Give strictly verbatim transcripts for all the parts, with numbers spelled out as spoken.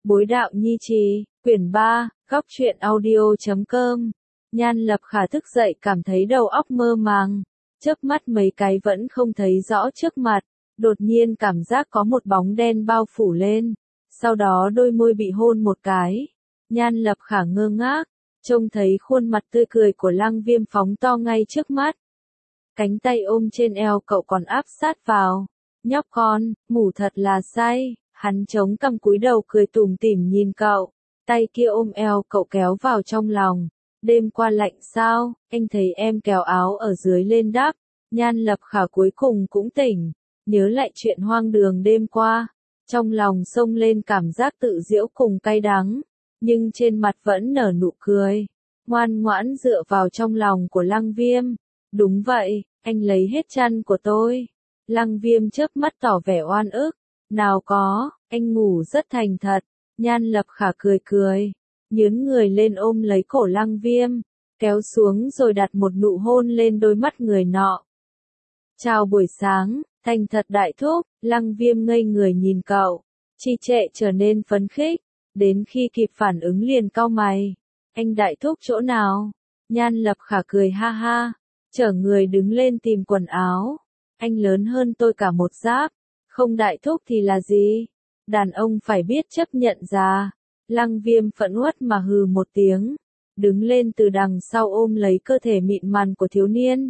Bối đạo nhi trì, quyển ba, góc truyện audio chấm com. Nhan Lập Khả thức dậy cảm thấy đầu óc mơ màng, chớp mắt mấy cái vẫn không thấy rõ trước mặt, đột nhiên cảm giác có một bóng đen bao phủ lên, sau đó đôi môi bị hôn một cái. Nhan Lập Khả ngơ ngác, trông thấy khuôn mặt tươi cười của Lăng Viêm phóng to ngay trước mắt. Cánh tay ôm trên eo cậu còn áp sát vào. Nhóc con, ngủ thật là say. Hắn chống cằm cúi đầu cười tủm tỉm nhìn cậu, tay kia ôm eo cậu kéo vào trong lòng. Đêm qua lạnh sao, anh thấy em kéo áo ở dưới lên đắp. Nhan Lập Khả cuối cùng cũng tỉnh, nhớ lại chuyện hoang đường đêm qua. Trong lòng xông lên cảm giác tự giễu cùng cay đắng, nhưng trên mặt vẫn nở nụ cười. Ngoan ngoãn dựa vào trong lòng của Lăng Viêm. Đúng vậy, anh lấy hết chăn của tôi. Lăng Viêm chớp mắt tỏ vẻ oan ức. Nào có, anh ngủ rất thành thật. Nhan Lập Khả cười cười, nhướng người lên ôm lấy cổ Lăng Viêm, kéo xuống rồi đặt một nụ hôn lên đôi mắt người nọ. Chào buổi sáng, thành thật đại thúc. Lăng Viêm ngây người nhìn cậu, trì trệ trở nên phấn khích, đến khi kịp phản ứng liền cau mày. Anh đại thúc chỗ nào? Nhan Lập Khả cười ha ha, chở người đứng lên tìm quần áo. Anh lớn hơn tôi cả một giáp. Không đại thúc thì là gì? Đàn ông phải biết chấp nhận già. Lăng Viêm phẫn uất mà hừ một tiếng, đứng lên từ đằng sau ôm lấy cơ thể mịn màng của thiếu niên.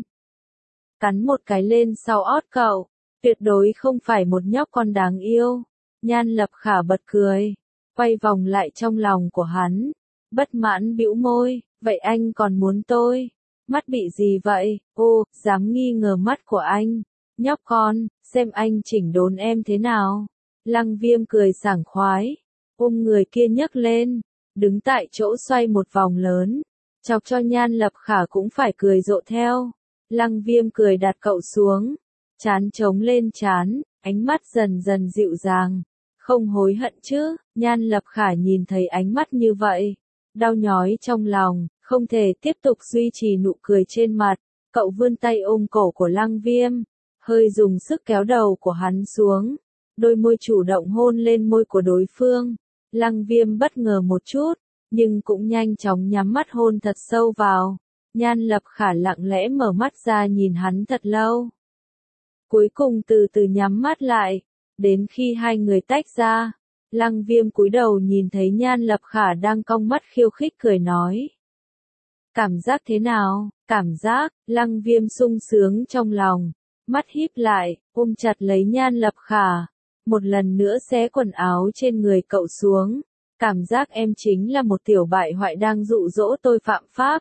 Cắn một cái lên sau ót cậu, tuyệt đối không phải một nhóc con đáng yêu. Nhan Lập Khả bật cười, quay vòng lại trong lòng của hắn, bất mãn bĩu môi, vậy anh còn muốn tôi? Mắt bị gì vậy? Ô, dám nghi ngờ mắt của anh. Nhóc con, xem anh chỉnh đốn em thế nào. Lăng Viêm cười sảng khoái, ôm người kia nhấc lên, đứng tại chỗ xoay một vòng lớn, chọc cho Nhan Lập Khả cũng phải cười rộ theo. Lăng Viêm cười đặt cậu xuống, chán trống lên chán, ánh mắt dần dần dịu dàng. Không hối hận chứ? Nhan Lập Khả nhìn thấy ánh mắt như vậy, đau nhói trong lòng, không thể tiếp tục duy trì nụ cười trên mặt. Cậu vươn tay ôm cổ của Lăng Viêm, hơi dùng sức kéo đầu của hắn xuống, đôi môi chủ động hôn lên môi của đối phương. Lăng Viêm bất ngờ một chút, nhưng cũng nhanh chóng nhắm mắt hôn thật sâu vào. Nhan Lập Khả lặng lẽ mở mắt ra nhìn hắn thật lâu, cuối cùng từ từ nhắm mắt lại, đến khi hai người tách ra. Lăng Viêm cúi đầu nhìn thấy Nhan Lập Khả đang cong mắt khiêu khích cười nói. Cảm giác thế nào? Cảm giác, Lăng Viêm sung sướng trong lòng, mắt híp lại, ôm chặt lấy Nhan Lập Khả, một lần nữa xé quần áo trên người cậu xuống. Cảm giác em chính là một tiểu bại hoại đang dụ dỗ tôi phạm pháp.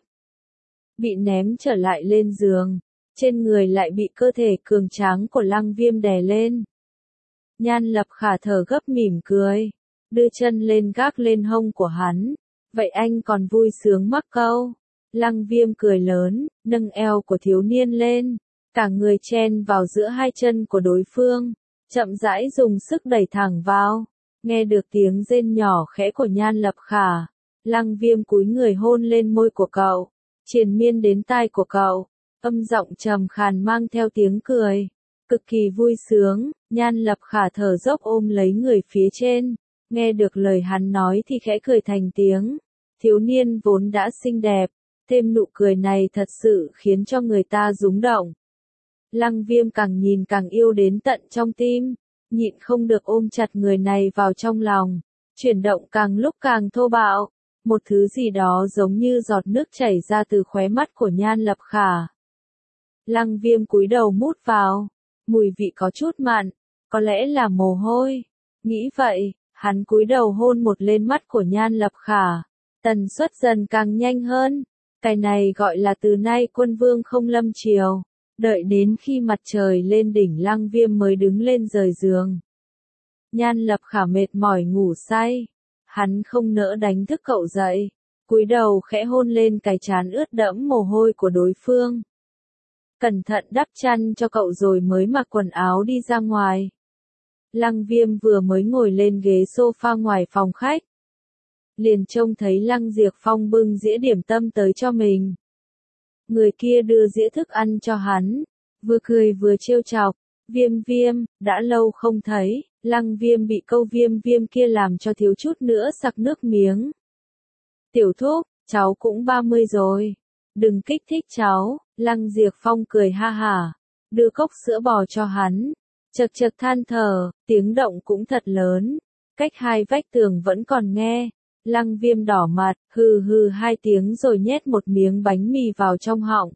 Bị ném trở lại lên giường, trên người lại bị cơ thể cường tráng của Lăng Viêm đè lên. Nhan Lập Khả thở gấp mỉm cười, đưa chân lên gác lên hông của hắn. Vậy anh còn vui sướng mắc câu? Lăng Viêm cười lớn, nâng eo của thiếu niên lên, cả người chen vào giữa hai chân của đối phương, chậm rãi dùng sức đẩy thẳng vào. Nghe được tiếng rên nhỏ khẽ của Nhan Lập Khả, Lăng Viêm cúi người hôn lên môi của cậu, triền miên đến tai của cậu, âm giọng trầm khàn mang theo tiếng cười, cực kỳ vui sướng. Nhan Lập Khả thở dốc ôm lấy người phía trên, nghe được lời hắn nói thì khẽ cười thành tiếng. Thiếu niên vốn đã xinh đẹp, thêm nụ cười này thật sự khiến cho người ta rung động. Lăng Viêm càng nhìn càng yêu đến tận trong tim, nhịn không được ôm chặt người này vào trong lòng, chuyển động càng lúc càng thô bạo, một thứ gì đó giống như giọt nước chảy ra từ khóe mắt của Nhan Lập Khả. Lăng Viêm cúi đầu mút vào, mùi vị có chút mặn, có lẽ là mồ hôi. Nghĩ vậy, hắn cúi đầu hôn một lên mắt của Nhan Lập Khả, tần suất dần càng nhanh hơn. Cái này gọi là từ nay quân vương không lâm triều. Đợi đến khi mặt trời lên đỉnh, Lăng Viêm mới đứng lên rời giường. Nhan Lập Khả mệt mỏi ngủ say, hắn không nỡ đánh thức cậu dậy, cúi đầu khẽ hôn lên cái trán ướt đẫm mồ hôi của đối phương. Cẩn thận đắp chăn cho cậu rồi mới mặc quần áo đi ra ngoài. Lăng Viêm vừa mới ngồi lên ghế sofa ngoài phòng khách, liền trông thấy Lăng Diệp Phong bưng dĩa điểm tâm tới cho mình. Người kia đưa dĩa thức ăn cho hắn, vừa cười vừa trêu chọc. Viêm Viêm, đã lâu không thấy. Lăng Viêm bị câu viêm viêm kia làm cho thiếu chút nữa sặc nước miếng. Tiểu thúc, cháu cũng ba mươi rồi. Đừng kích thích cháu, Lăng Diệp Phong cười ha hả, đưa cốc sữa bò cho hắn. Chật chật than thở, tiếng động cũng thật lớn. Cách hai vách tường vẫn còn nghe. Lăng Viêm đỏ mặt, hừ hừ hai tiếng rồi nhét một miếng bánh mì vào trong họng.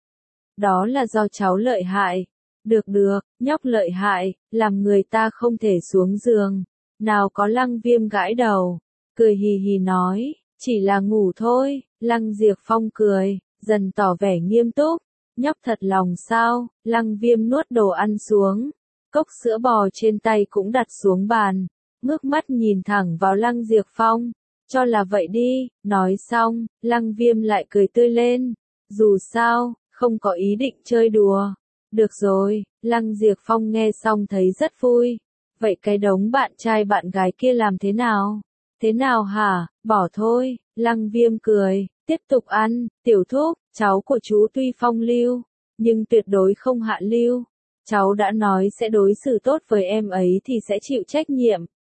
Đó là do cháu lợi hại. Được được, nhóc lợi hại, làm người ta không thể xuống giường. Nào có Lăng Viêm gãi đầu, cười hì hì nói, chỉ là ngủ thôi. Lăng Diệp Phong cười, dần tỏ vẻ nghiêm túc. Nhóc thật lòng sao? Lăng Viêm nuốt đồ ăn xuống. Cốc sữa bò trên tay cũng đặt xuống bàn. Ngước mắt nhìn thẳng vào Lăng Diệp Phong. Cho là vậy đi, nói xong, Lăng Viêm lại cười tươi lên. Dù sao, không có ý định chơi đùa. Được rồi, Lăng Diệp Phong nghe xong thấy rất vui. Vậy cái đống bạn trai bạn gái kia làm thế nào? Thế nào hả? Bỏ thôi, Lăng Viêm cười, tiếp tục ăn. Tiểu thúc, cháu của chú tuy phong lưu, nhưng tuyệt đối không hạ lưu. Cháu đã nói sẽ đối xử tốt với em ấy thì sẽ chịu trách nhiệm.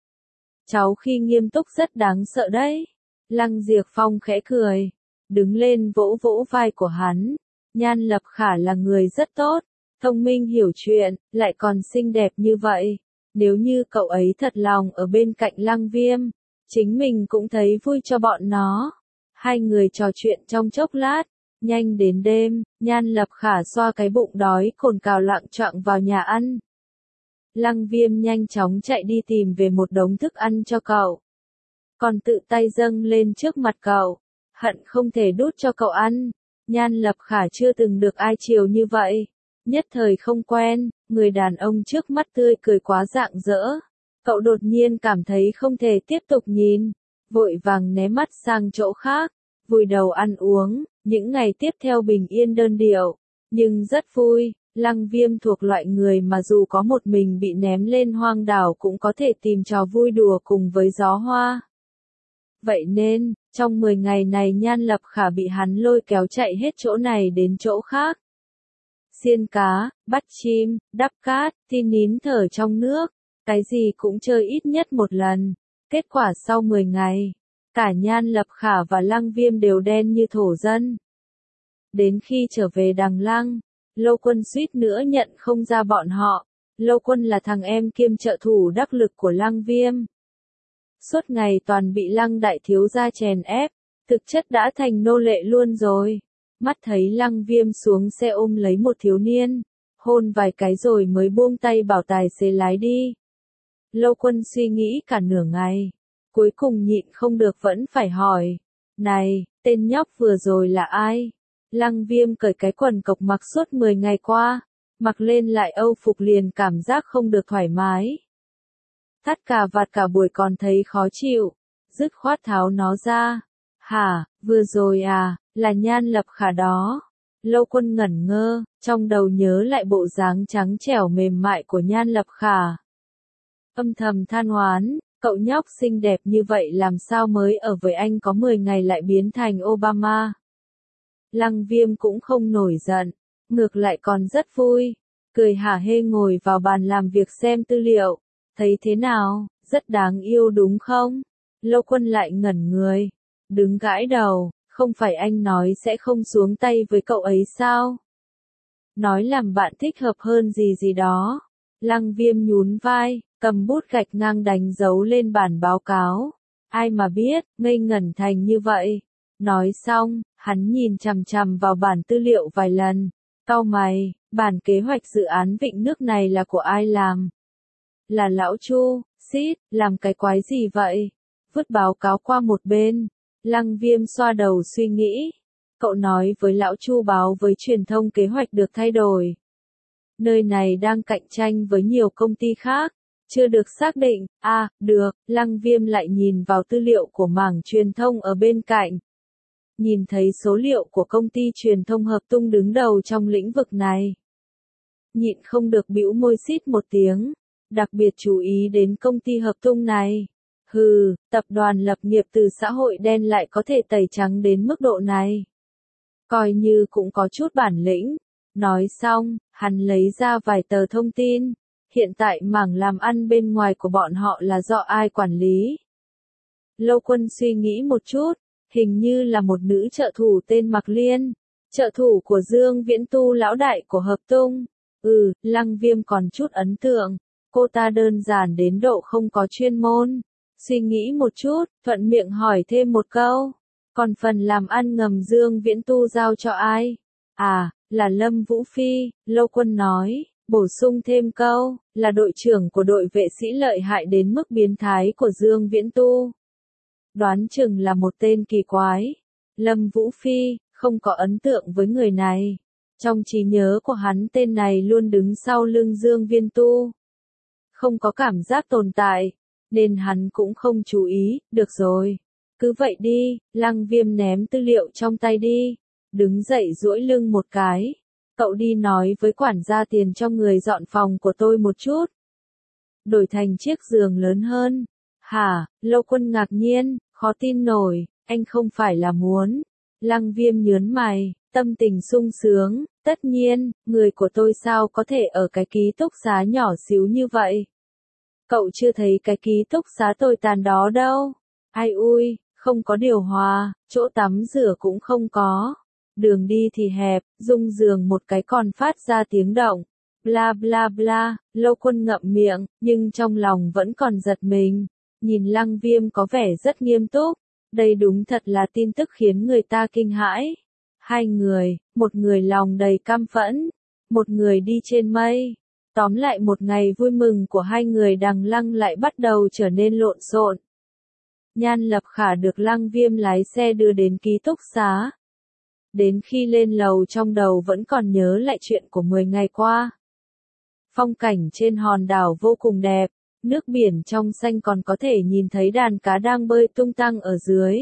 Cháu khi nghiêm túc rất đáng sợ đấy. Lăng Diệp Phong khẽ cười, đứng lên vỗ vỗ vai của hắn. Nhan Lập Khả là người rất tốt, thông minh hiểu chuyện, lại còn xinh đẹp như vậy. Nếu như cậu ấy thật lòng ở bên cạnh Lăng Viêm, chính mình cũng thấy vui cho bọn nó. Hai người trò chuyện trong chốc lát, nhanh đến đêm, Nhan Lập Khả xoa cái bụng đói cồn cào lạng choạng vào nhà ăn. Lăng Viêm nhanh chóng chạy đi tìm về một đống thức ăn cho cậu. Còn tự tay dâng lên trước mặt cậu, hận không thể đút cho cậu ăn. Nhan Lập Khả chưa từng được ai chiều như vậy. Nhất thời không quen, người đàn ông trước mắt tươi cười quá rạng rỡ. Cậu đột nhiên cảm thấy không thể tiếp tục nhìn, vội vàng né mắt sang chỗ khác, vùi đầu ăn uống. Những ngày tiếp theo bình yên đơn điệu, nhưng rất vui. Lăng Viêm thuộc loại người mà dù có một mình bị ném lên hoang đảo cũng có thể tìm trò vui đùa cùng với gió hoa. Vậy nên, trong mười ngày này Nhan Lập Khả bị hắn lôi kéo chạy hết chỗ này đến chỗ khác. Xiên cá, bắt chim, đắp cát, tin nín thở trong nước, cái gì cũng chơi ít nhất một lần. Kết quả sau mười ngày, cả Nhan Lập Khả và Lăng Viêm đều đen như thổ dân. Đến khi trở về Đằng Lăng, Lâu Quân suýt nữa nhận không ra bọn họ. Lâu Quân là thằng em kiêm trợ thủ đắc lực của Lăng Viêm. Suốt ngày toàn bị Lăng đại thiếu gia chèn ép, thực chất đã thành nô lệ luôn rồi. Mắt thấy Lăng Viêm xuống xe ôm lấy một thiếu niên, hôn vài cái rồi mới buông tay bảo tài xế lái đi. Lâu Quân suy nghĩ cả nửa ngày, cuối cùng nhịn không được vẫn phải hỏi. Này, tên nhóc vừa rồi là ai? Lăng Viêm cởi cái quần cộc mặc suốt mười ngày qua, mặc lên lại âu phục liền cảm giác không được thoải mái. Thắt cà vạt cả buổi còn thấy khó chịu, dứt khoát tháo nó ra. Hả, vừa rồi à, là Nhan Lập Khả đó. Lâu Quân ngẩn ngơ, trong đầu nhớ lại bộ dáng trắng trẻo mềm mại của Nhan Lập Khả. Âm thầm than oán, cậu nhóc xinh đẹp như vậy làm sao mới ở với anh có mười ngày lại biến thành Obama. Lăng Viêm cũng không nổi giận, ngược lại còn rất vui, cười hả hê ngồi vào bàn làm việc xem tư liệu. Thấy thế nào, rất đáng yêu đúng không? Lâu Quân lại ngẩn người, đứng gãi đầu, không phải anh nói sẽ không xuống tay với cậu ấy sao? Nói làm bạn thích hợp hơn gì gì đó. Lăng Viêm nhún vai, cầm bút gạch ngang đánh dấu lên bản báo cáo. Ai mà biết, ngây ngẩn thành như vậy. Nói xong, hắn nhìn chằm chằm vào bản tư liệu vài lần. Cau mày, bản kế hoạch dự án vịnh nước này là của ai làm? Là lão Chu. Xít, làm cái quái gì vậy? Vứt báo cáo qua một bên. Lăng Viêm xoa đầu suy nghĩ. Cậu nói với lão Chu báo với truyền thông kế hoạch được thay đổi. Nơi này đang cạnh tranh với nhiều công ty khác. Chưa được xác định. À, được. Lăng Viêm lại nhìn vào tư liệu của mảng truyền thông ở bên cạnh. Nhìn thấy số liệu của công ty truyền thông Hợp Tung đứng đầu trong lĩnh vực này. Nhịn không được bĩu môi xít một tiếng. Đặc biệt chú ý đến công ty Hợp Tung này. Hừ, tập đoàn lập nghiệp từ xã hội đen lại có thể tẩy trắng đến mức độ này. Coi như cũng có chút bản lĩnh. Nói xong, hắn lấy ra vài tờ thông tin. Hiện tại mảng làm ăn bên ngoài của bọn họ là do ai quản lý? Lâu Quân suy nghĩ một chút, hình như là một nữ trợ thủ tên Mạc Liên, trợ thủ của Dương Viễn Tu lão đại của Hợp Tung. Ừ, Lăng Viêm còn chút ấn tượng, cô ta đơn giản đến độ không có chuyên môn. Suy nghĩ một chút, thuận miệng hỏi thêm một câu, còn phần làm ăn ngầm Dương Viễn Tu giao cho ai? À, là Lâm Vũ Phi, Lâu Quân nói, bổ sung thêm câu, là đội trưởng của đội vệ sĩ lợi hại đến mức biến thái của Dương Viễn Tu. Đoán chừng là một tên kỳ quái. Lâm Vũ Phi, không có ấn tượng với người này. Trong trí nhớ của hắn tên này luôn đứng sau lưng Dương Viễn Tu. Không có cảm giác tồn tại, nên hắn cũng không chú ý, được rồi. Cứ vậy đi, Lăng Viêm ném tư liệu trong tay đi. Đứng dậy duỗi lưng một cái. Cậu đi nói với quản gia tiền cho người dọn phòng của tôi một chút. Đổi thành chiếc giường lớn hơn. Hả, Lâu Quân ngạc nhiên, khó tin nổi, anh không phải là muốn. Lăng Viêm nhớn mày, tâm tình sung sướng, tất nhiên, người của tôi sao có thể ở cái ký túc xá nhỏ xíu như vậy. Cậu chưa thấy cái ký túc xá tồi tàn đó đâu. Ai ui, không có điều hòa, chỗ tắm rửa cũng không có. Đường đi thì hẹp, rung giường một cái còn phát ra tiếng động. Bla bla bla, Lâu Quân ngậm miệng, nhưng trong lòng vẫn còn giật mình. Nhìn Lăng Viêm có vẻ rất nghiêm túc. Đây đúng thật là tin tức khiến người ta kinh hãi. Hai người, một người lòng đầy căm phẫn, một người đi trên mây. Tóm lại một ngày vui mừng của hai người Đằng Lăng lại bắt đầu trở nên lộn xộn. Nhan Lập Khả được Lăng Viêm lái xe đưa đến ký túc xá. Đến khi lên lầu trong đầu vẫn còn nhớ lại chuyện của mười ngày qua. Phong cảnh trên hòn đảo vô cùng đẹp, nước biển trong xanh còn có thể nhìn thấy đàn cá đang bơi tung tăng ở dưới.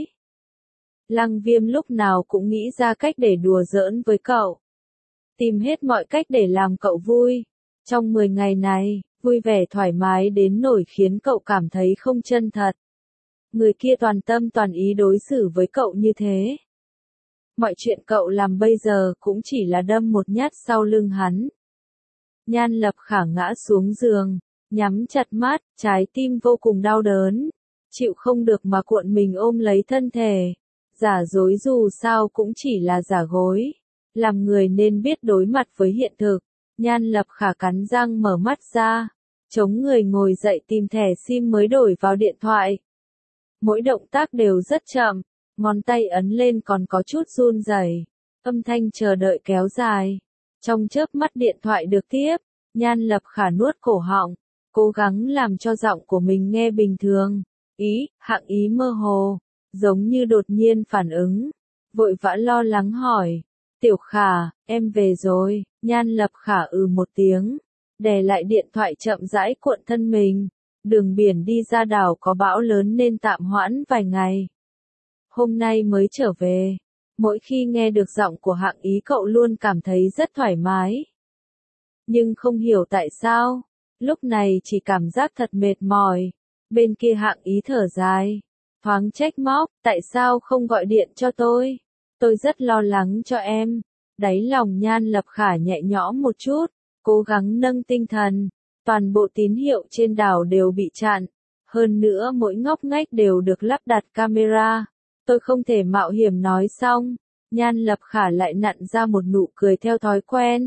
Lăng Viêm lúc nào cũng nghĩ ra cách để đùa giỡn với cậu. Tìm hết mọi cách để làm cậu vui. Trong mười ngày này, vui vẻ thoải mái đến nỗi khiến cậu cảm thấy không chân thật. Người kia toàn tâm toàn ý đối xử với cậu như thế. Mọi chuyện cậu làm bây giờ cũng chỉ là đâm một nhát sau lưng hắn. Nhan Lập Khả ngã xuống giường, nhắm chặt mắt, trái tim vô cùng đau đớn. Chịu không được mà cuộn mình ôm lấy thân thể. Giả dối dù sao cũng chỉ là giả gối. Làm người nên biết đối mặt với hiện thực. Nhan Lập Khả cắn răng mở mắt ra. Chống người ngồi dậy tìm thẻ sim mới đổi vào điện thoại. Mỗi động tác đều rất chậm. Ngón tay ấn lên còn có chút run rẩy. Âm thanh chờ đợi kéo dài. Trong chớp mắt điện thoại được tiếp. Nhan Lập Khả nuốt cổ họng. Cố gắng làm cho giọng của mình nghe bình thường. Ý, hạng ý mơ hồ. Giống như đột nhiên phản ứng. Vội vã lo lắng hỏi. Tiểu Khả, em về rồi. Nhan Lập Khả ừ một tiếng. Đè lại điện thoại chậm rãi cuộn thân mình. Đường biển đi ra đảo có bão lớn nên tạm hoãn vài ngày. Hôm nay mới trở về. Mỗi khi nghe được giọng của hạng ý cậu luôn cảm thấy rất thoải mái. Nhưng không hiểu tại sao. Lúc này chỉ cảm giác thật mệt mỏi. Bên kia hạng ý thở dài. Thoáng trách móc, tại sao không gọi điện cho tôi? Tôi rất lo lắng cho em. Đáy lòng Nhan Lập Khả nhẹ nhõm một chút. Cố gắng nâng tinh thần. Toàn bộ tín hiệu trên đảo đều bị chặn. Hơn nữa mỗi ngóc ngách đều được lắp đặt camera. Tôi không thể mạo hiểm nói xong. Nhan Lập Khả lại nặn ra một nụ cười theo thói quen.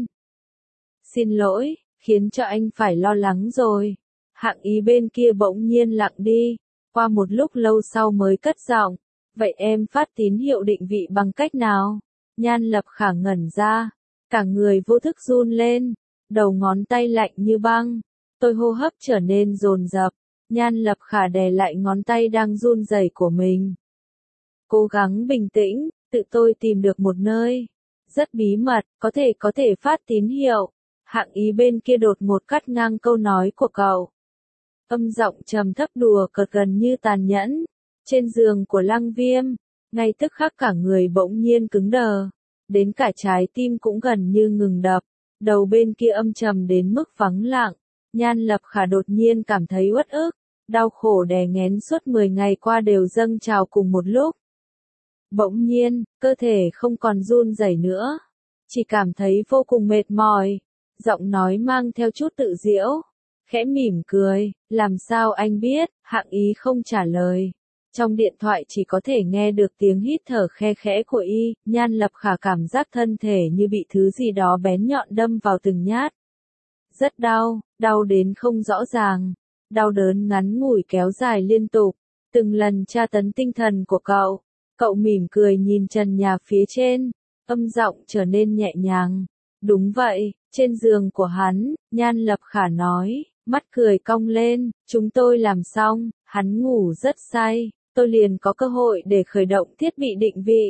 Xin lỗi, khiến cho anh phải lo lắng rồi. Hạng ý bên kia bỗng nhiên lặng đi. Qua một lúc lâu sau mới cất giọng. Vậy em phát tín hiệu định vị bằng cách nào? Nhan Lập Khả ngẩn ra. Cả người vô thức run lên. Đầu ngón tay lạnh như băng. Tôi hô hấp trở nên dồn dập. Nhan Lập Khả đè lại ngón tay đang run rẩy của mình. Cố gắng bình tĩnh, tự tôi tìm được một nơi. Rất bí mật, có thể có thể phát tín hiệu. Hạng ý bên kia đột ngột cắt ngang câu nói của cậu. Âm giọng trầm thấp đùa cợt gần như tàn nhẫn. Trên giường của Lăng Viêm, ngay tức khắc cả người bỗng nhiên cứng đờ. Đến cả trái tim cũng gần như ngừng đập. Đầu bên kia âm trầm đến mức vắng lặng. Nhan Lập Khả đột nhiên cảm thấy uất ức. Đau khổ đè nghén suốt mười ngày qua đều dâng trào cùng một lúc. Bỗng nhiên, cơ thể không còn run rẩy nữa. Chỉ cảm thấy vô cùng mệt mỏi. Giọng nói mang theo chút tự giễu. khẽ mỉm cười, làm sao anh biết, Hạng Ý không trả lời. Trong điện thoại chỉ có thể nghe được tiếng hít thở khe khẽ của y, Nhan Lập Khả cảm giác thân thể như bị thứ gì đó bén nhọn đâm vào từng nhát. Rất đau, đau đến không rõ ràng, đau đớn ngắn ngủi kéo dài liên tục, từng lần tra tấn tinh thần của cậu. Cậu mỉm cười nhìn trần nhà phía trên, âm giọng trở nên nhẹ nhàng. Đúng vậy, trên giường của hắn, Nhan Lập Khả nói, mắt cười cong lên, chúng tôi làm xong, hắn ngủ rất say, tôi liền có cơ hội để khởi động thiết bị định vị.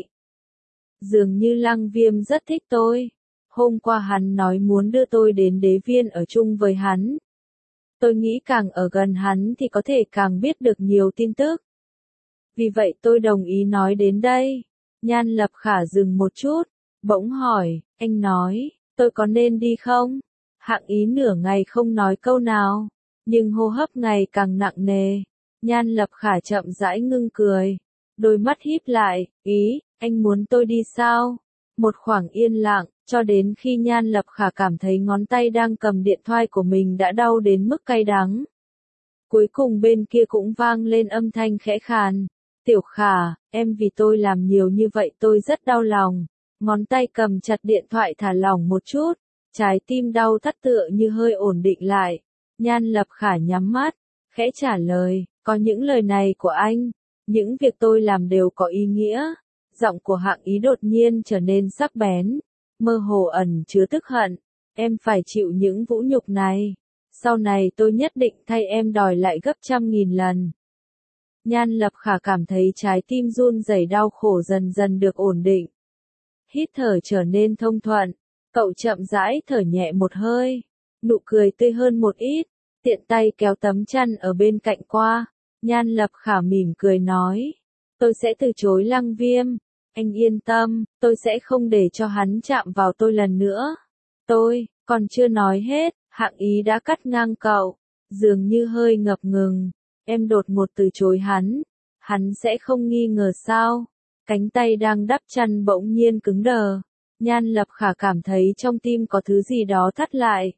Dường như Lăng Viêm rất thích tôi. Hôm qua hắn nói muốn đưa tôi đến Đế Viên ở chung với hắn. Tôi nghĩ càng ở gần hắn thì có thể càng biết được nhiều tin tức. Vì vậy tôi đồng ý nói đến đây. Nhan Lập Khả dừng một chút, bỗng hỏi, anh nói, tôi có nên đi không? Hạng Ý nửa ngày không nói câu nào, nhưng hô hấp ngày càng nặng nề. Nhan Lập Khả chậm rãi ngưng cười, đôi mắt híp lại, ý, anh muốn tôi đi sao? Một khoảng yên lặng, cho đến khi Nhan Lập Khả cảm thấy ngón tay đang cầm điện thoại của mình đã đau đến mức cay đắng. Cuối cùng bên kia cũng vang lên âm thanh khẽ khàn. Tiểu Khả, em vì tôi làm nhiều như vậy tôi rất đau lòng. Ngón tay cầm chặt điện thoại thả lỏng một chút, trái tim đau thắt tựa như hơi ổn định lại. Nhan Lập Khả nhắm mắt, khẽ trả lời, có những lời này của anh, những việc tôi làm đều có ý nghĩa. Giọng của Hạng Ý đột nhiên trở nên sắc bén, mơ hồ ẩn chứa tức hận. Em phải chịu những vũ nhục này. Sau này tôi nhất định thay em đòi lại gấp trăm nghìn lần. Nhan Lập Khả cảm thấy trái tim run rẩy đau khổ dần dần được ổn định. Hít thở trở nên thông thuận. Cậu chậm rãi thở nhẹ một hơi. Nụ cười tươi hơn một ít. Tiện tay kéo tấm chăn ở bên cạnh qua. Nhan Lập Khả mỉm cười nói. Tôi sẽ từ chối Lăng Viêm. Anh yên tâm, tôi sẽ không để cho hắn chạm vào tôi lần nữa. Tôi, còn chưa nói hết, Hạng Ý đã cắt ngang cậu. Dường như hơi ngập ngừng. Em đột ngột từ chối hắn. Hắn sẽ không nghi ngờ sao? Cánh tay đang đắp chăn bỗng nhiên cứng đờ. Nhan Lập Khả cảm thấy trong tim có thứ gì đó thắt lại.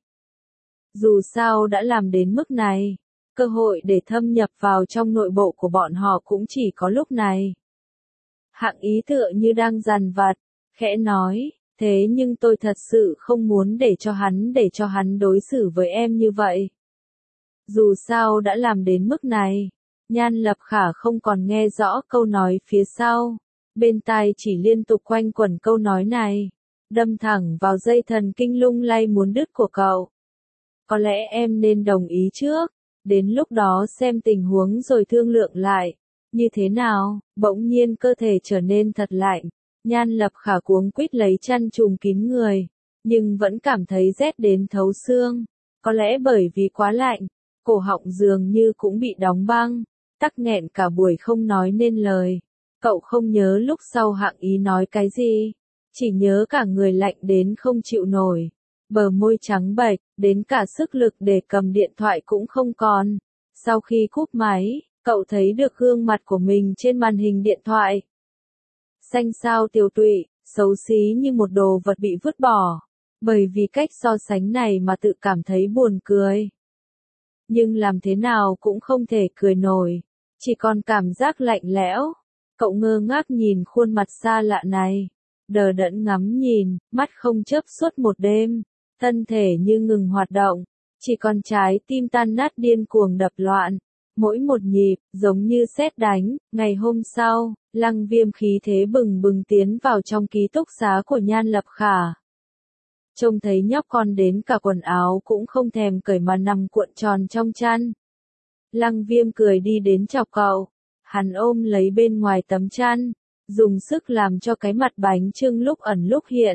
Dù sao đã làm đến mức này, cơ hội để thâm nhập vào trong nội bộ của bọn họ cũng chỉ có lúc này. Hạng Ý tựa như đang dằn vặt, khẽ nói, thế nhưng tôi thật sự không muốn để cho hắn để cho hắn đối xử với em như vậy. Dù sao đã làm đến mức này, Nhan Lập Khả không còn nghe rõ câu nói phía sau, bên tai chỉ liên tục quanh quẩn câu nói này, đâm thẳng vào dây thần kinh lung lay muốn đứt của cậu. Có lẽ em nên đồng ý trước, đến lúc đó xem tình huống rồi thương lượng lại. Như thế nào? Bỗng nhiên cơ thể trở nên thật lạnh. Nhan Lập Khả cuống quýt lấy chăn trùm kín người, nhưng vẫn cảm thấy rét đến thấu xương. Có lẽ bởi vì quá lạnh, cổ họng dường như cũng bị đóng băng, tắc nghẹn cả buổi không nói nên lời. Cậu không nhớ lúc sau Hạng Ý nói cái gì, chỉ nhớ cả người lạnh đến không chịu nổi, bờ môi trắng bệch, đến cả sức lực để cầm điện thoại cũng không còn. Sau khi cúp máy, cậu thấy được gương mặt của mình trên màn hình điện thoại. Xanh xao tiều tụy, xấu xí như một đồ vật bị vứt bỏ. Bởi vì cách so sánh này mà tự cảm thấy buồn cười. Nhưng làm thế nào cũng không thể cười nổi, chỉ còn cảm giác lạnh lẽo. Cậu ngơ ngác nhìn khuôn mặt xa lạ này, đờ đẫn ngắm nhìn, mắt không chớp suốt một đêm, thân thể như ngừng hoạt động, chỉ còn trái tim tan nát điên cuồng đập loạn. Mỗi một nhịp, giống như sét đánh. Ngày hôm sau, Lăng Viêm khí thế bừng bừng tiến vào trong ký túc xá của Nhan Lập Khả. Trông thấy nhóc con đến cả quần áo cũng không thèm cởi mà nằm cuộn tròn trong chăn. Lăng Viêm cười đi đến chọc cậu. Hắn ôm lấy bên ngoài tấm chăn, dùng sức làm cho cái mặt bánh chưng lúc ẩn lúc hiện.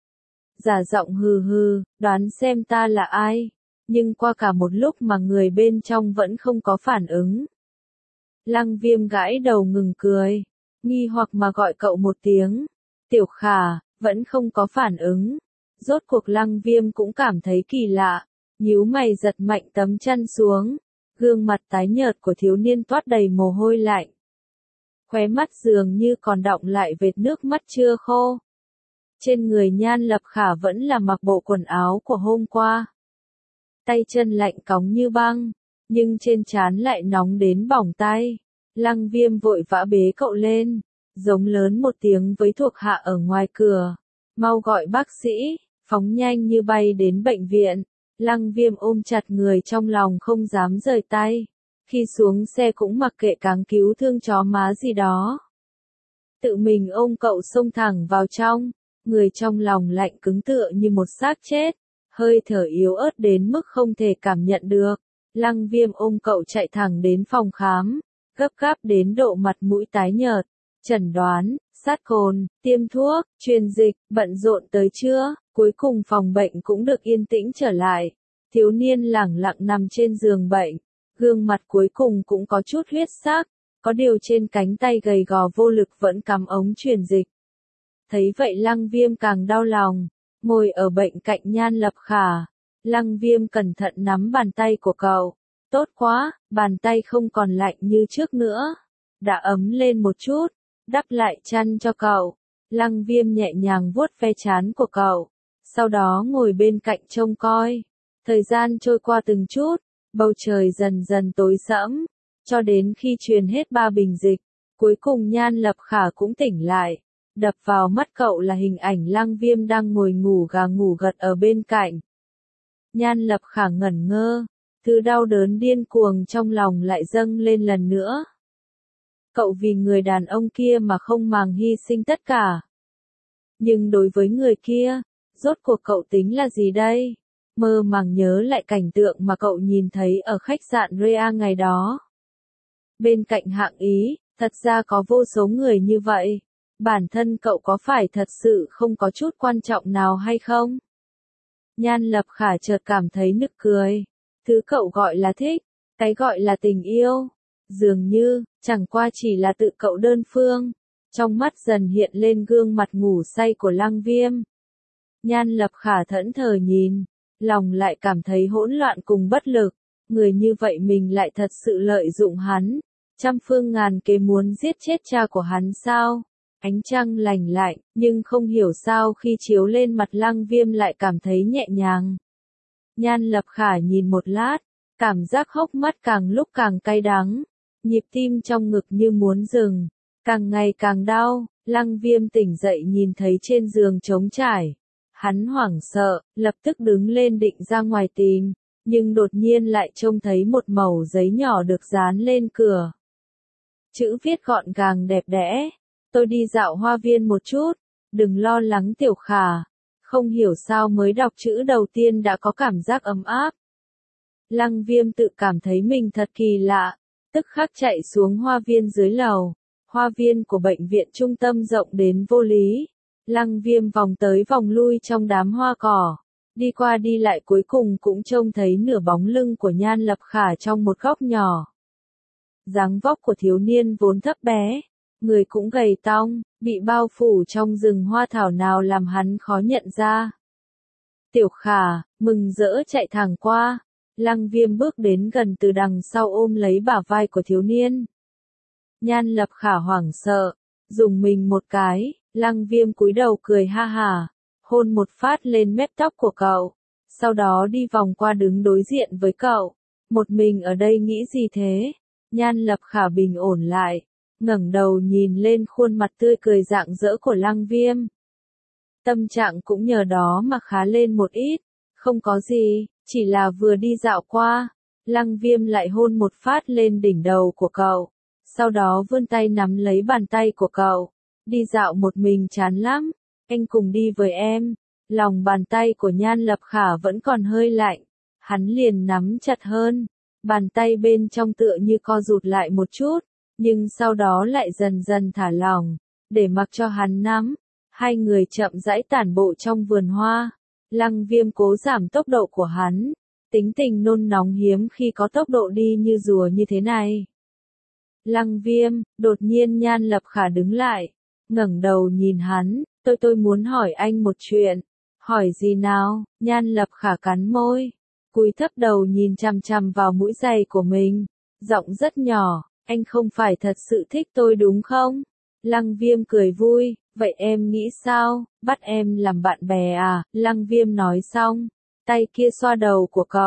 Giả giọng hừ hừ, đoán xem ta là ai. Nhưng qua cả một lúc mà người bên trong vẫn không có phản ứng. Lăng Viêm gãi đầu ngừng cười, nghi hoặc mà gọi cậu một tiếng. Tiểu Khả, vẫn không có phản ứng. Rốt cuộc Lăng Viêm cũng cảm thấy kỳ lạ, nhíu mày giật mạnh tấm chăn xuống. Gương mặt tái nhợt của thiếu niên toát đầy mồ hôi lạnh. Khóe mắt dường như còn đọng lại vệt nước mắt chưa khô. Trên người Nhan Lập Khả vẫn là mặc bộ quần áo của hôm qua. tay chân lạnh cóng như băng, nhưng trên trán lại nóng đến bỏng tay. Lăng Viêm vội vã bế cậu lên, giống lớn một tiếng với thuộc hạ ở ngoài cửa, mau gọi bác sĩ, phóng nhanh như bay đến bệnh viện. Lăng Viêm ôm chặt người trong lòng không dám rời tay, khi xuống xe cũng mặc kệ cáng cứu thương chó má gì đó. Tự mình ôm cậu xông thẳng vào trong, người trong lòng lạnh cứng tựa như một xác chết, hơi thở yếu ớt đến mức không thể cảm nhận được. Lăng Viêm ôm cậu chạy thẳng đến phòng khám, gấp gáp đến độ mặt mũi tái nhợt, chẩn đoán, sát cồn, tiêm thuốc, truyền dịch, bận rộn tới trưa, cuối cùng phòng bệnh cũng được yên tĩnh trở lại. Thiếu niên lẳng lặng nằm trên giường bệnh, gương mặt cuối cùng cũng có chút huyết sắc, có điều trên cánh tay gầy gò vô lực vẫn cắm ống truyền dịch. Thấy vậy Lăng Viêm càng đau lòng, ngồi ở bệnh cạnh Nhan Lập Khả. Lăng Viêm cẩn thận nắm bàn tay của cậu. Tốt quá, bàn tay không còn lạnh như trước nữa. Đã ấm lên một chút, đắp lại chăn cho cậu. Lăng Viêm nhẹ nhàng vuốt ve trán của cậu, sau đó ngồi bên cạnh trông coi. Thời gian trôi qua từng chút, bầu trời dần dần tối sẫm, cho đến khi truyền hết ba bình dịch, cuối cùng Nhan Lập Khả cũng tỉnh lại. Đập vào mắt cậu là hình ảnh Lăng Viêm đang ngồi ngủ gà ngủ gật ở bên cạnh. Nhan Lập Khả ngẩn ngơ, thứ đau đớn điên cuồng trong lòng lại dâng lên lần nữa. Cậu vì người đàn ông kia mà không màng hy sinh tất cả. Nhưng đối với người kia, rốt cuộc cậu tính là gì đây? Mơ màng nhớ lại cảnh tượng mà cậu nhìn thấy ở khách sạn Rea ngày đó. Bên cạnh Hạng Ý, thật ra có vô số người như vậy. Bản thân cậu có phải thật sự không có chút quan trọng nào hay không? Nhan Lập Khả chợt cảm thấy nực cười. Thứ cậu gọi là thích, cái gọi là tình yêu, dường như, chẳng qua chỉ là tự cậu đơn phương. Trong mắt dần hiện lên gương mặt ngủ say của Lăng Viêm. Nhan Lập Khả thẫn thờ nhìn, lòng lại cảm thấy hỗn loạn cùng bất lực. Người như vậy mình lại thật sự lợi dụng hắn, trăm phương ngàn kế muốn giết chết cha của hắn sao? Ánh trăng lành lạnh, nhưng không hiểu sao khi chiếu lên mặt Lăng Viêm lại cảm thấy nhẹ nhàng. Nhan Lập Khả nhìn một lát, cảm giác hốc mắt càng lúc càng cay đắng, nhịp tim trong ngực như muốn dừng, càng ngày càng đau. Lăng Viêm tỉnh dậy nhìn thấy trên giường trống trải. Hắn hoảng sợ, lập tức đứng lên định ra ngoài tìm, nhưng đột nhiên lại trông thấy một mẩu giấy nhỏ được dán lên cửa. Chữ viết gọn gàng đẹp đẽ. Tôi đi dạo hoa viên một chút, đừng lo lắng Tiểu Khả. Không hiểu sao mới đọc chữ đầu tiên đã có cảm giác ấm áp. Lăng Viêm tự cảm thấy mình thật kỳ lạ, tức khắc chạy xuống hoa viên dưới lầu. Hoa viên của bệnh viện trung tâm rộng đến vô lý. Lăng Viêm vòng tới vòng lui trong đám hoa cỏ, đi qua đi lại cuối cùng cũng trông thấy nửa bóng lưng của Nhan Lập Khả trong một góc nhỏ. Dáng vóc của thiếu niên vốn thấp bé, người cũng gầy tong, bị bao phủ trong rừng hoa thảo nào làm hắn khó nhận ra. Tiểu Khả, mừng rỡ chạy thẳng qua. Lăng Viêm bước đến gần từ đằng sau ôm lấy bả vai của thiếu niên. Nhan Lập Khả hoảng sợ, dùng mình một cái. Lăng Viêm cúi đầu cười ha hả, hôn một phát lên mép tóc của cậu, sau đó đi vòng qua đứng đối diện với cậu. Một mình ở đây nghĩ gì thế? Nhan Lập Khả bình ổn lại, ngẩng đầu nhìn lên khuôn mặt tươi cười rạng rỡ của Lăng Viêm. Tâm trạng cũng nhờ đó mà khá lên một ít. Không có gì, chỉ là vừa đi dạo qua. Lăng Viêm lại hôn một phát lên đỉnh đầu của cậu, sau đó vươn tay nắm lấy bàn tay của cậu. Đi dạo một mình chán lắm, anh cùng đi với em. Lòng bàn tay của Nhan Lập Khả vẫn còn hơi lạnh, hắn liền nắm chặt hơn. Bàn tay bên trong tựa như co rụt lại một chút, nhưng sau đó lại dần dần thả lỏng, để mặc cho hắn nắm. Hai người chậm rãi tản bộ trong vườn hoa. Lăng Viêm cố giảm tốc độ của hắn, tính tình nôn nóng hiếm khi có tốc độ đi như rùa như thế này. Lăng Viêm, đột nhiên Nhan Lập Khả đứng lại, ngẩng đầu nhìn hắn, tôi tôi muốn hỏi anh một chuyện. Hỏi gì nào? Nhan Lập Khả cắn môi, cúi thấp đầu nhìn chằm chằm vào mũi giày của mình, giọng rất nhỏ, anh không phải thật sự thích tôi đúng không? Lăng Viêm cười vui, vậy em nghĩ sao, bắt em làm bạn bè à? Lăng Viêm nói xong, tay kia xoa đầu của cậu,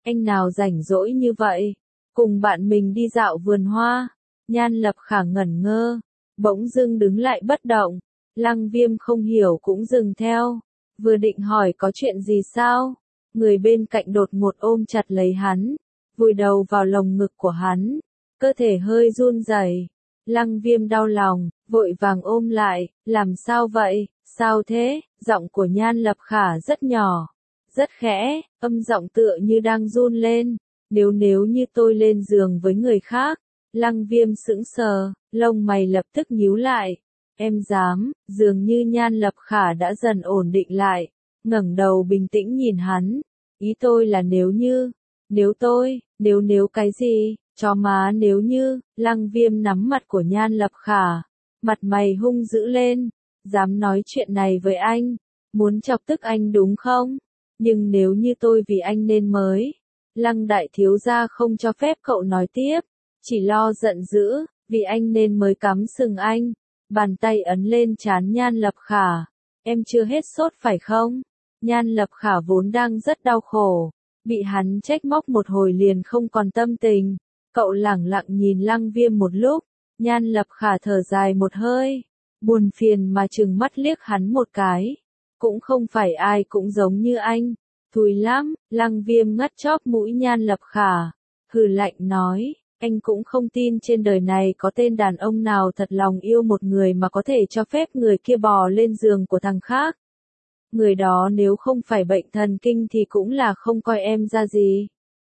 Anh nào rảnh rỗi như vậy? Cùng bạn mình đi dạo vườn hoa. Nhan Lập Khả ngẩn ngơ, bỗng dưng đứng lại bất động. Lăng Viêm không hiểu cũng dừng theo. Vừa định hỏi có chuyện gì sao? Người bên cạnh đột ngột ôm chặt lấy hắn, vùi đầu vào lồng ngực của hắn, cơ thể hơi run rẩy. Lăng Viêm đau lòng, vội vàng ôm lại, làm sao vậy, sao thế? Giọng của Nhan Lập Khả rất nhỏ, rất khẽ, âm giọng tựa như đang run lên. Nếu nếu như tôi lên giường với người khác. Lăng Viêm sững sờ, lông mày lập tức nhíu lại. Em dám? Dường như Nhan Lập Khả đã dần ổn định lại, ngẩng đầu bình tĩnh nhìn hắn. Ý tôi là nếu như, nếu tôi, nếu nếu cái gì, chó má nếu như. Lăng Viêm nắm mặt của Nhan Lập Khả, mặt mày hung dữ lên. Dám nói chuyện này với anh, muốn chọc tức anh đúng không? Nhưng nếu như tôi vì anh nên mới. Lăng đại thiếu gia không cho phép cậu nói tiếp, chỉ lo giận dữ, vì anh nên mới cắm sừng anh. Bàn tay ấn lên trán Nhan Lập Khả. Em chưa hết sốt phải không? Nhan Lập Khả vốn đang rất đau khổ, bị hắn trách móc một hồi liền không còn tâm tình. Cậu lẳng lặng nhìn Lăng Viêm một lúc, Nhan Lập Khả thở dài một hơi, buồn phiền mà trừng mắt liếc hắn một cái. Cũng không phải ai cũng giống như anh, thùi lắm. Lăng Viêm ngắt chóp mũi Nhan Lập Khả, hừ lạnh nói, anh cũng không tin trên đời này có tên đàn ông nào thật lòng yêu một người mà có thể cho phép người kia bò lên giường của thằng khác. Người đó nếu không phải bệnh thần kinh thì cũng là không coi em ra gì.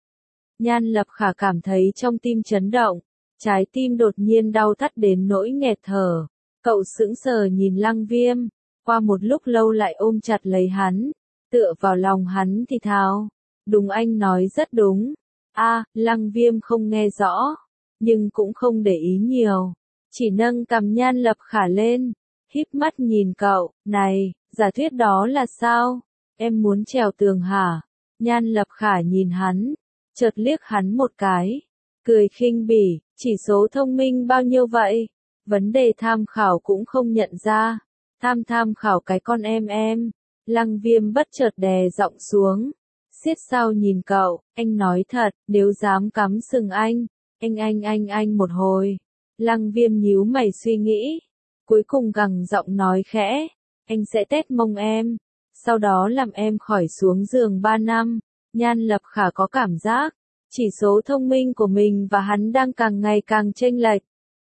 Nhan Lập Khả cảm thấy trong tim chấn động, trái tim đột nhiên đau thắt đến nỗi nghẹt thở. Cậu sững sờ nhìn Lăng Viêm, qua một lúc lâu lại ôm chặt lấy hắn, tựa vào lòng hắn thì thào. Đúng, anh nói rất đúng. A, Lăng Viêm không nghe rõ, nhưng cũng không để ý nhiều, chỉ nâng cằm Nhan Lập Khả lên, híp mắt nhìn cậu. Này, giả thuyết đó là sao? Em muốn trèo tường hả? Nhan Lập Khả nhìn hắn, chợt liếc hắn một cái, cười khinh bỉ, chỉ số thông minh bao nhiêu vậy? Vấn đề tham khảo cũng không nhận ra. Tham tham khảo cái con em em. Lăng Viêm bất chợt đè giọng xuống, xiết sao nhìn cậu. Anh nói thật, nếu dám cắm sừng anh, anh anh anh anh một hồi. Lăng Viêm nhíu mày suy nghĩ, cuối cùng gằn giọng nói khẽ, anh sẽ tét mông em, sau đó làm em khỏi xuống giường ba năm. Nhan Lập Khả có cảm giác, chỉ số thông minh của mình và hắn đang càng ngày càng chênh lệch.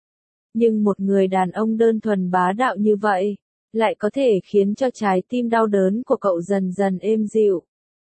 Nhưng một người đàn ông đơn thuần bá đạo như vậy, lại có thể khiến cho trái tim đau đớn của cậu dần dần êm dịu.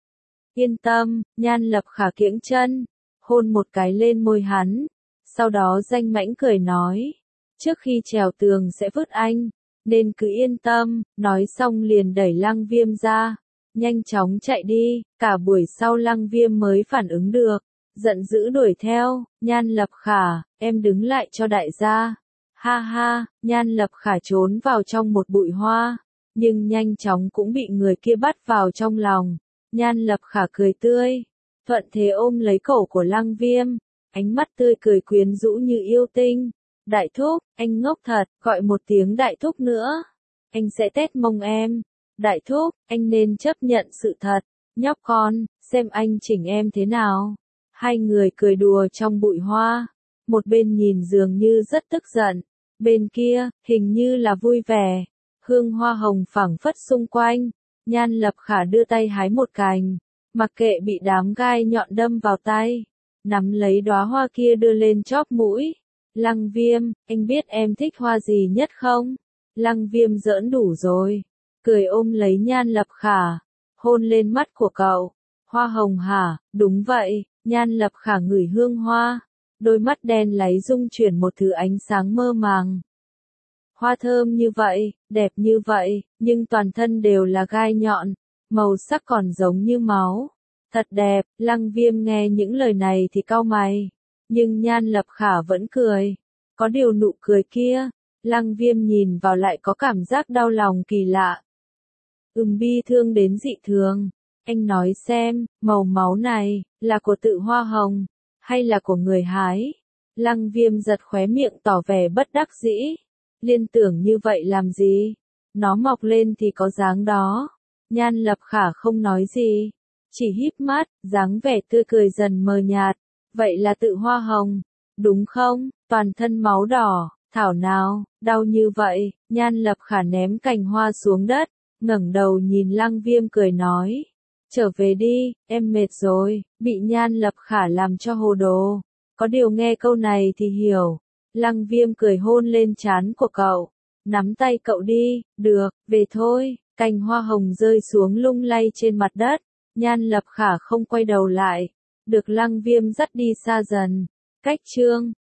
Yên tâm, Nhan Lập Khả kiễng chân, hôn một cái lên môi hắn, sau đó danh mãnh cười nói, trước khi trèo tường sẽ vứt anh, nên cứ yên tâm. Nói xong liền đẩy Lăng Viêm ra, nhanh chóng chạy đi. Cả buổi sau Lăng Viêm mới phản ứng được, giận dữ đuổi theo. Nhan Lập Khả, em đứng lại cho đại gia. Ha ha. Nhan Lập Khả trốn vào trong một bụi hoa, nhưng nhanh chóng cũng bị người kia bắt vào trong lòng. Nhan Lập Khả cười tươi, thuận thế ôm lấy cổ của Lăng Viêm, ánh mắt tươi cười quyến rũ như yêu tinh. Đại thúc, anh ngốc thật, gọi một tiếng đại thúc nữa, anh sẽ tét mông em. Đại thúc, anh nên chấp nhận sự thật, nhóc con, xem anh chỉnh em thế nào. Hai người cười đùa trong bụi hoa, một bên nhìn dường như rất tức giận, bên kia, hình như là vui vẻ. Hương hoa hồng phảng phất xung quanh, Nhan Lập Khả đưa tay hái một cành, mặc kệ bị đám gai nhọn đâm vào tay, nắm lấy đóa hoa kia đưa lên chóp mũi. Lăng Viêm, anh biết em thích hoa gì nhất không? Lăng Viêm giỡn đủ rồi, cười ôm lấy Nhan Lập Khả, hôn lên mắt của cậu. Hoa hồng hả? Đúng vậy. Nhan Lập Khả ngửi hương hoa, đôi mắt đen láy rung chuyển một thứ ánh sáng mơ màng. Hoa thơm như vậy, đẹp như vậy, nhưng toàn thân đều là gai nhọn, màu sắc còn giống như máu. Thật đẹp. Lăng Viêm nghe những lời này thì cau mày, nhưng Nhan Lập Khả vẫn cười. Có điều nụ cười kia, Lăng Viêm nhìn vào lại có cảm giác đau lòng kỳ lạ. Ừm, bi thương đến dị thường. Anh nói xem, màu máu này, là của tự hoa hồng, hay là của người hái? Lăng Viêm giật khóe miệng tỏ vẻ bất đắc dĩ. Liên tưởng như vậy làm gì? Nó mọc lên thì có dáng đó. Nhan Lập Khả không nói gì, chỉ híp mắt, dáng vẻ tươi cười dần mờ nhạt. Vậy là tự hoa hồng, đúng không? Toàn thân máu đỏ, thảo nào, đau như vậy. Nhan Lập Khả ném cành hoa xuống đất, ngẩng đầu nhìn Lăng Viêm cười nói. Trở về đi, em mệt rồi. Bị Nhan Lập Khả làm cho hồ đồ. Có điều nghe câu này thì hiểu. Lăng Viêm cười hôn lên trán của cậu. Nắm tay cậu đi, được, về thôi. Cành hoa hồng rơi xuống lung lay trên mặt đất. Nhan Lập Khả không quay đầu lại. Được Lăng Viêm dắt đi xa dần. Cách chương